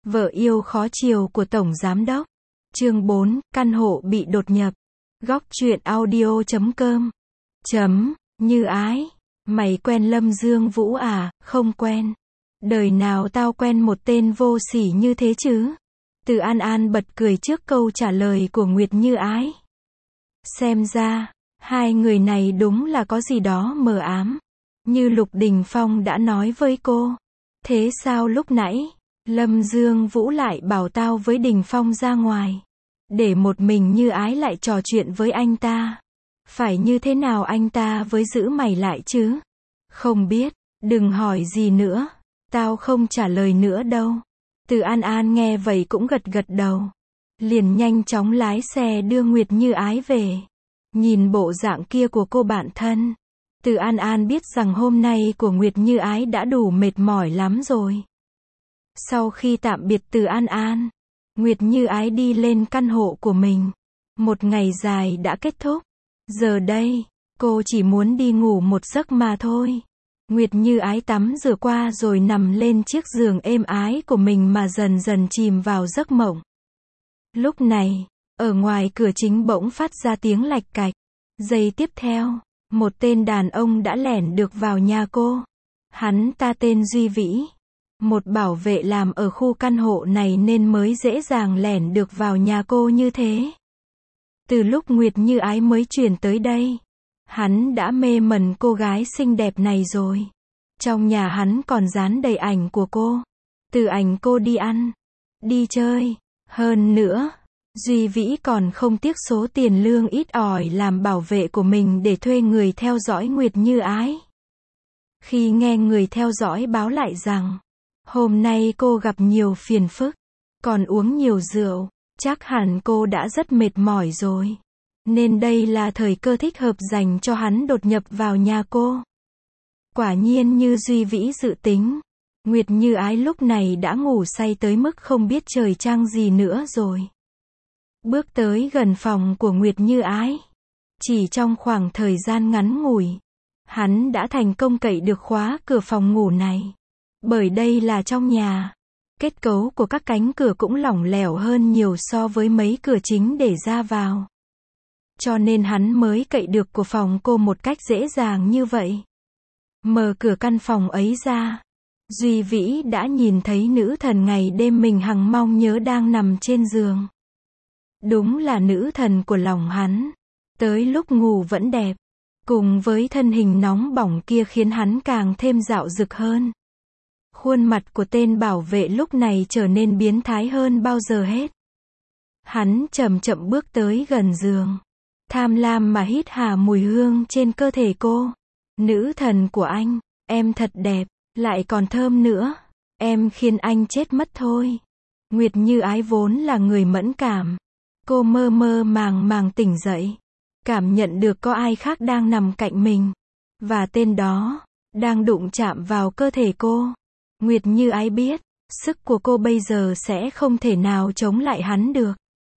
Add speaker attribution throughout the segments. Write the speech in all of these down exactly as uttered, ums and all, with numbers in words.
Speaker 1: Vợ yêu khó chiều của Tổng Giám đốc. Chương bốn, căn hộ bị đột nhập. Góc truyện audio chấm com. Chấm, Như Ái. Mày quen Lâm Dương Vũ à? Không quen. Đời nào tao quen một tên vô sỉ như thế chứ? Từ An An bật cười trước câu trả lời của Nguyệt Như Ái. Xem ra, hai người này đúng là có gì đó mờ ám. Như Lục Đình Phong đã nói với cô. Thế sao lúc nãy, Lâm Dương Vũ lại bảo tao với Đình Phong ra ngoài, để một mình Như Ái lại trò chuyện với anh ta? Phải như thế nào anh ta với giữ mày lại chứ? Không biết, đừng hỏi gì nữa. Tao không trả lời nữa đâu. Từ An An nghe vậy cũng gật gật đầu. Liền nhanh chóng lái xe đưa Nguyệt Như Ái về. Nhìn bộ dạng kia của cô bạn thân, Từ An An biết rằng hôm nay của Nguyệt Như Ái đã đủ mệt mỏi lắm rồi. Sau khi tạm biệt Từ An An, Nguyệt Như Ái đi lên căn hộ của mình. Một ngày dài đã kết thúc. Giờ đây, cô chỉ muốn đi ngủ một giấc mà thôi. Nguyệt Như Ái tắm rửa qua rồi nằm lên chiếc giường êm ái của mình mà dần dần chìm vào giấc mộng. Lúc này, ở ngoài cửa chính bỗng phát ra tiếng lạch cạch. Giây tiếp theo, một tên đàn ông đã lẻn được vào nhà cô. Hắn ta tên Duy Vĩ. Một bảo vệ làm ở khu căn hộ này nên mới dễ dàng lẻn được vào nhà cô như thế. Từ lúc Nguyệt Như Ái mới chuyển tới đây, hắn đã mê mẩn cô gái xinh đẹp này rồi. Trong nhà hắn còn dán đầy ảnh của cô. Từ ảnh cô đi ăn, đi chơi. Hơn nữa, Duy Vĩ còn không tiếc số tiền lương ít ỏi làm bảo vệ của mình để thuê người theo dõi Nguyệt Như Ái. Khi nghe người theo dõi báo lại rằng, hôm nay cô gặp nhiều phiền phức, còn uống nhiều rượu, chắc hẳn cô đã rất mệt mỏi rồi. Nên đây là thời cơ thích hợp dành cho hắn đột nhập vào nhà cô. Quả nhiên như Duy Vĩ dự tính, Nguyệt Như Ái lúc này đã ngủ say tới mức không biết trời trăng gì nữa rồi. Bước tới gần phòng của Nguyệt Như Ái. Chỉ trong khoảng thời gian ngắn ngủi, hắn đã thành công cậy được khóa cửa phòng ngủ này. Bởi đây là trong nhà, kết cấu của các cánh cửa cũng lỏng lẻo hơn nhiều so với mấy cửa chính để ra vào. Cho nên hắn mới cậy được của phòng cô một cách dễ dàng như vậy. Mở cửa căn phòng ấy ra, Duy Vĩ đã nhìn thấy nữ thần ngày đêm mình hằng mong nhớ đang nằm trên giường. Đúng là nữ thần của lòng hắn. Tới lúc ngủ vẫn đẹp. Cùng với thân hình nóng bỏng kia khiến hắn càng thêm dạo dực hơn. Khuôn mặt của tên bảo vệ lúc này trở nên biến thái hơn bao giờ hết. Hắn chậm chậm bước tới gần giường, tham lam mà hít hà mùi hương trên cơ thể cô. Nữ thần của anh, em thật đẹp, lại còn thơm nữa. Em khiến anh chết mất thôi. Nguyệt Như Ái vốn là người mẫn cảm. Cô mơ mơ màng màng tỉnh dậy, cảm nhận được có ai khác đang nằm cạnh mình. Và tên đó, đang đụng chạm vào cơ thể cô. Nguyệt Như Ái biết, sức của cô bây giờ sẽ không thể nào chống lại hắn được.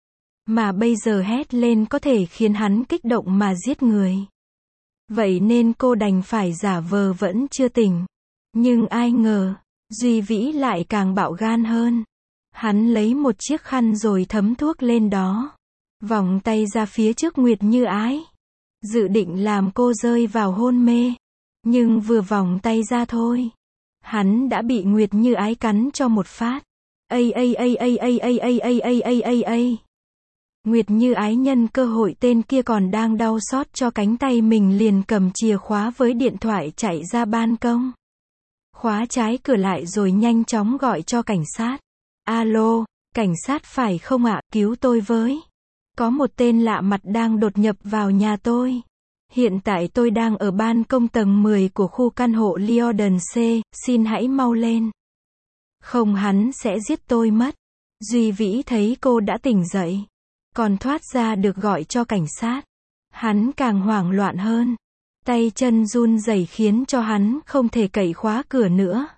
Speaker 1: Mà bây giờ hét lên có thể khiến hắn kích động mà giết người. Vậy nên cô đành phải giả vờ vẫn chưa tỉnh. Nhưng ai ngờ, Duy Vĩ lại càng bạo gan hơn. Hắn lấy một chiếc khăn rồi thấm thuốc lên đó. Vòng tay ra phía trước Nguyệt Như Ái. Dự định làm cô rơi vào hôn mê. Nhưng vừa vòng tay ra thôi, hắn đã bị Nguyệt Như Ái cắn cho một phát. Ây ây ây ây ây ây ây ây ây ây ây ây. Nguyệt Như Ái nhân cơ hội tên kia còn đang đau xót cho cánh tay mình liền cầm chìa khóa với điện thoại chạy ra ban công. Khóa trái cửa lại rồi nhanh chóng gọi cho cảnh sát. Alo, cảnh sát phải không ạ, cứu tôi với. Có một tên lạ mặt đang đột nhập vào nhà tôi. Hiện tại tôi đang ở ban công tầng mười của khu căn hộ Liorden C, xin hãy mau lên. Không hắn sẽ giết tôi mất. Duy Vĩ thấy cô đã tỉnh dậy, còn thoát ra được gọi cho cảnh sát. Hắn càng hoảng loạn hơn. Tay chân run rẩy khiến cho hắn không thể cậy khóa cửa nữa.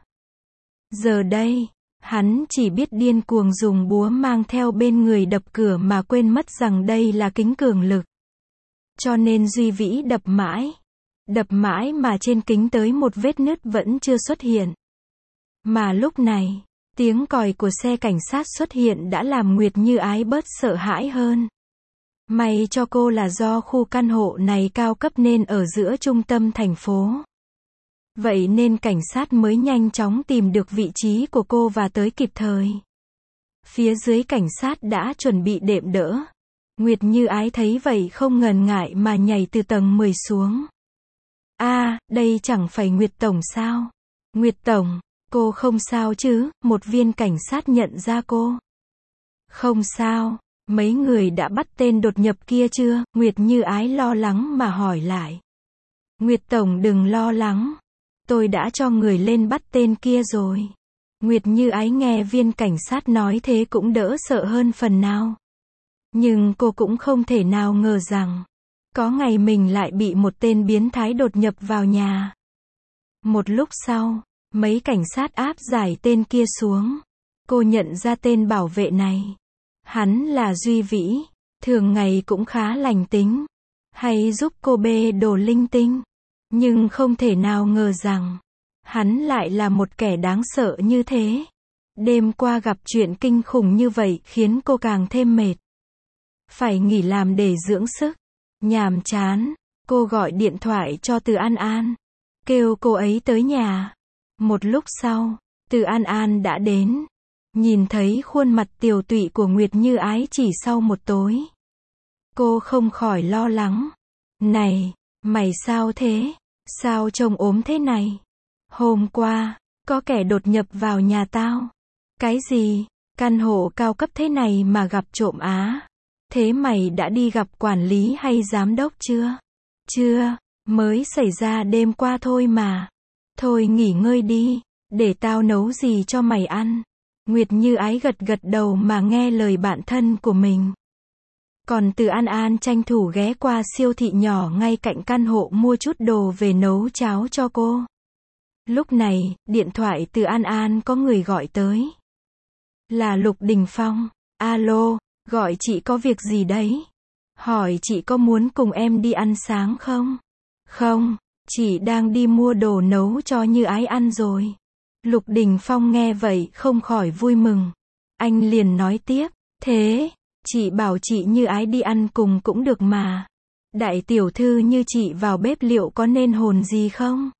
Speaker 1: Giờ đây, hắn chỉ biết điên cuồng dùng búa mang theo bên người đập cửa mà quên mất rằng đây là kính cường lực. Cho nên Duy Vĩ đập mãi. Đập mãi mà trên kính tới một vết nứt vẫn chưa xuất hiện. Mà lúc này, Tiếng còi của xe cảnh sát xuất hiện đã làm Nguyệt Như Ái bớt sợ hãi hơn. May cho cô là do khu căn hộ này cao cấp nên ở giữa trung tâm thành phố. Vậy nên cảnh sát mới nhanh chóng tìm được vị trí của cô và tới kịp thời. Phía dưới cảnh sát đã chuẩn bị đệm đỡ. Nguyệt Như Ái thấy vậy không ngần ngại mà nhảy từ tầng mười xuống. A, à, đây chẳng phải Nguyệt Tổng sao? Nguyệt Tổng, cô không sao chứ? Một viên cảnh sát nhận ra cô. Không sao, mấy người đã bắt tên đột nhập kia chưa? Nguyệt Như Ái lo lắng mà hỏi lại. Nguyệt Tổng đừng lo lắng. Tôi đã cho người lên bắt tên kia rồi. Nguyệt Như Ái nghe viên cảnh sát nói thế cũng đỡ sợ hơn phần nào. Nhưng cô cũng không thể nào ngờ rằng, có ngày mình lại bị một tên biến thái đột nhập vào nhà. Một lúc sau, mấy cảnh sát áp giải tên kia xuống. Cô nhận ra tên bảo vệ này. Hắn là Duy Vĩ, thường ngày cũng khá lành tính, hay giúp cô bê đồ linh tinh. Nhưng không thể nào ngờ rằng, hắn lại là một kẻ đáng sợ như thế. Đêm qua gặp chuyện kinh khủng như vậy khiến cô càng thêm mệt. Phải nghỉ làm để dưỡng sức. Nhàm chán, cô gọi điện thoại cho Từ An An, kêu cô ấy tới nhà. Một lúc sau, Từ An An đã đến. Nhìn thấy khuôn mặt tiều tụy của Nguyệt Như Ái chỉ sau một tối, cô không khỏi lo lắng. Này, mày sao thế? Sao trông ốm thế này? Hôm qua, có kẻ đột nhập vào nhà tao. Cái gì? Căn hộ cao cấp thế này mà gặp trộm á? Thế mày đã đi gặp quản lý hay giám đốc chưa? Chưa, mới xảy ra đêm qua thôi mà. Thôi nghỉ ngơi đi, để tao nấu gì cho mày ăn. Nguyệt Như Ái gật gật đầu mà nghe lời bạn thân của mình. Còn Từ An An tranh thủ ghé qua siêu thị nhỏ ngay cạnh căn hộ mua chút đồ về nấu cháo cho cô. Lúc này, điện thoại Từ An An có người gọi tới. Là Lục Đình Phong. Alo, gọi chị có việc gì đấy? Hỏi chị có muốn cùng em đi ăn sáng không? Không, chị đang đi mua đồ nấu cho Như Ái ăn rồi. Lục Đình Phong nghe vậy không khỏi vui mừng. Anh liền nói tiếp, thế, chị bảo chị Như Ái đi ăn cùng cũng được mà. Đại tiểu thư như chị vào bếp liệu có nên hồn gì không?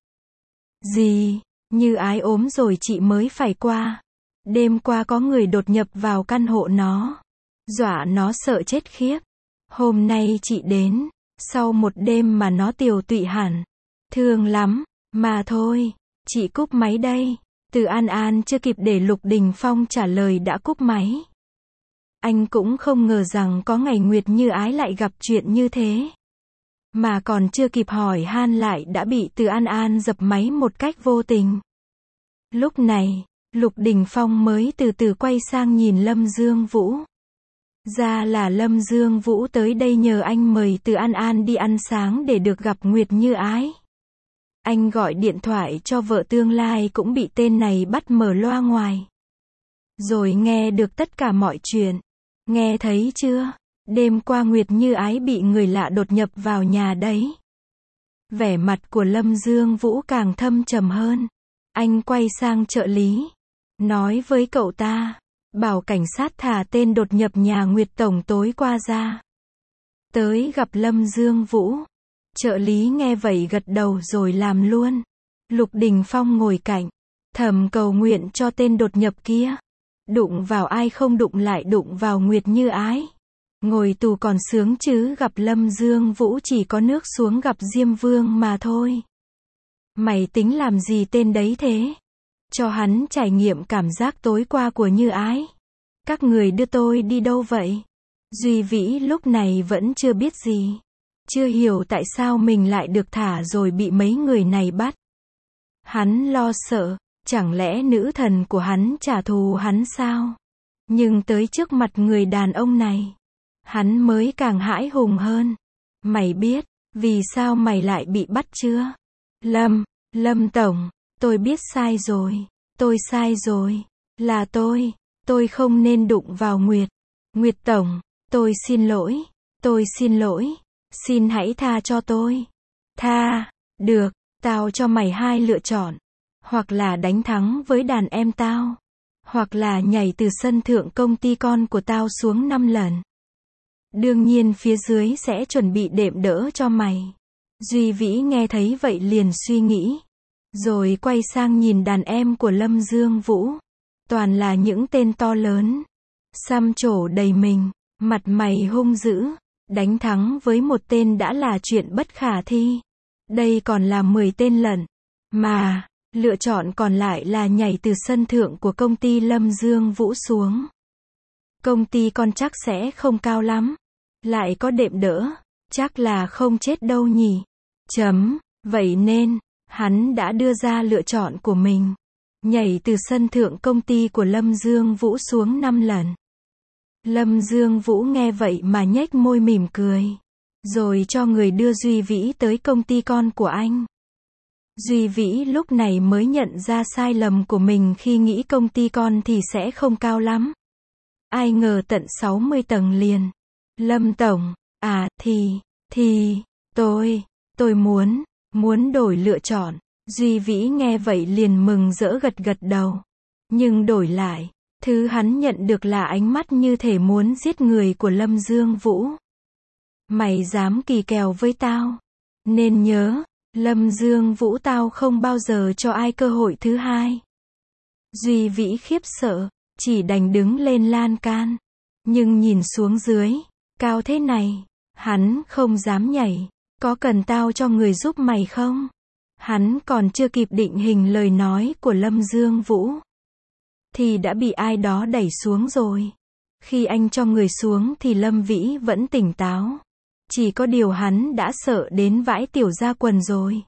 Speaker 1: Gì, Như Ái ốm rồi chị mới phải qua. Đêm qua có người đột nhập vào căn hộ nó. Dọa nó sợ chết khiếp. Hôm nay chị đến, sau một đêm mà nó tiều tụy hẳn. Thương lắm, mà thôi, chị cúp máy đây. Từ An An chưa kịp để Lục Đình Phong trả lời đã cúp máy. Anh cũng không ngờ rằng có ngày Nguyệt Như Ái lại gặp chuyện như thế. Mà còn chưa kịp hỏi han lại đã bị Từ An An dập máy một cách vô tình. Lúc này, Lục Đình Phong mới từ từ quay sang nhìn Lâm Dương Vũ. Ra là Lâm Dương Vũ tới đây nhờ anh mời Từ An An đi ăn sáng để được gặp Nguyệt Như Ái. Anh gọi điện thoại cho vợ tương lai cũng bị tên này bắt mở loa ngoài. Rồi nghe được tất cả mọi chuyện. Nghe thấy chưa? Đêm qua Nguyệt Như Ái bị người lạ đột nhập vào nhà đấy. Vẻ mặt của Lâm Dương Vũ càng thâm trầm hơn. Anh quay sang trợ lý. Nói với cậu ta. Bảo cảnh sát thả tên đột nhập nhà Nguyệt Tổng tối qua ra. Tới gặp Lâm Dương Vũ. Trợ lý nghe vậy gật đầu rồi làm luôn. Lục Đình Phong ngồi cạnh. Thầm cầu nguyện cho tên đột nhập kia. Đụng vào ai không đụng lại đụng vào Nguyệt Như Ái. Ngồi tù còn sướng chứ, gặp Lâm Dương Vũ chỉ có nước xuống gặp Diêm Vương mà thôi. Mày tính làm gì tên đấy thế? Cho hắn trải nghiệm cảm giác tối qua của Như Ái. Các người đưa tôi đi đâu vậy? Duy Vĩ lúc này vẫn chưa biết gì. Chưa hiểu tại sao mình lại được thả rồi bị mấy người này bắt. Hắn lo sợ, chẳng lẽ nữ thần của hắn trả thù hắn sao? Nhưng tới trước mặt người đàn ông này, hắn mới càng hãi hùng hơn. Mày biết, vì sao mày lại bị bắt chưa? Lâm, Lâm Tổng, tôi biết sai rồi. Tôi sai rồi. Là tôi. Tôi không nên đụng vào Nguyệt. Nguyệt Tổng, tôi xin lỗi. Tôi xin lỗi. Xin hãy tha cho tôi. Tha, được, tao cho mày hai lựa chọn. Hoặc là đánh thắng với đàn em tao. hoặc là nhảy từ sân thượng công ty con của tao xuống năm lần. Đương nhiên phía dưới sẽ chuẩn bị đệm đỡ cho mày. Duy Vĩ nghe thấy vậy liền suy nghĩ. Rồi quay sang nhìn đàn em của Lâm Dương Vũ. Toàn là những tên to lớn. Xăm trổ đầy mình. Mặt mày hung dữ. Đánh thắng với một tên đã là chuyện bất khả thi. Đây còn là mười tên lận. Mà, lựa chọn còn lại là nhảy từ sân thượng của công ty Lâm Dương Vũ xuống. Công ty con chắc sẽ không cao lắm. Lại có đệm đỡ. Chắc là không chết đâu nhỉ. Chấm. Vậy nên, hắn đã đưa ra lựa chọn của mình. Nhảy từ sân thượng công ty của Lâm Dương Vũ xuống năm lần. Lâm Dương Vũ nghe vậy mà nhếch môi mỉm cười. Rồi cho người đưa Duy Vĩ tới công ty con của anh. Duy Vĩ lúc này mới nhận ra sai lầm của mình khi nghĩ công ty con thì sẽ không cao lắm. Ai ngờ tận sáu mươi tầng liền. Lâm Tổng, à, thì, thì, tôi, tôi muốn, muốn đổi lựa chọn. Duy Vĩ nghe vậy liền mừng rỡ gật gật đầu. Nhưng đổi lại, thứ hắn nhận được là ánh mắt như thể muốn giết người của Lâm Dương Vũ. Mày dám kỳ kèo với tao? Nên nhớ, Lâm Dương Vũ tao không bao giờ cho ai cơ hội thứ hai. Duy Vĩ khiếp sợ, chỉ đành đứng lên lan can. Nhưng nhìn xuống dưới, cao thế này, hắn không dám nhảy. Có cần tao cho người giúp mày không? Hắn còn chưa kịp định hình lời nói của Lâm Dương Vũ. Thì đã bị ai đó đẩy xuống rồi. Khi anh cho người xuống thì Lâm Vĩ vẫn tỉnh táo. Chỉ có điều hắn đã sợ đến vãi tiểu ra quần rồi.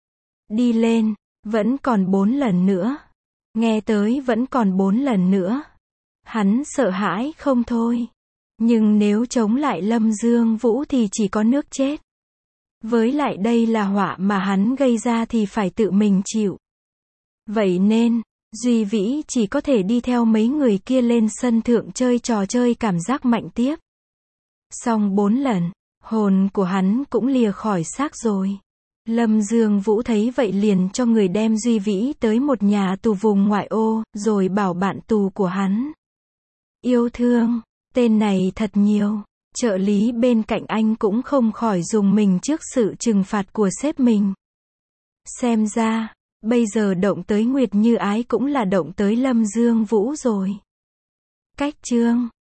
Speaker 1: Đi lên, vẫn còn bốn lần nữa. Nghe tới vẫn còn bốn lần nữa. Hắn sợ hãi không thôi. Nhưng nếu chống lại Lâm Dương Vũ thì chỉ có nước chết. Với lại đây là họa mà hắn gây ra thì phải tự mình chịu. Vậy nên, Duy Vĩ chỉ có thể đi theo mấy người kia lên sân thượng chơi trò chơi cảm giác mạnh tiếp. Xong bốn lần, hồn của hắn cũng lìa khỏi xác rồi. Lâm Dương Vũ thấy vậy liền cho người đem Duy Vĩ tới một nhà tù vùng ngoại ô, rồi bảo bạn tù của hắn. Yêu thương, tên này thật nhiều. Trợ lý bên cạnh anh cũng không khỏi dùng mình trước sự trừng phạt của sếp mình. Xem ra, bây giờ động tới Nguyệt Như Ái cũng là động tới Lâm Dương Vũ rồi. Cách chương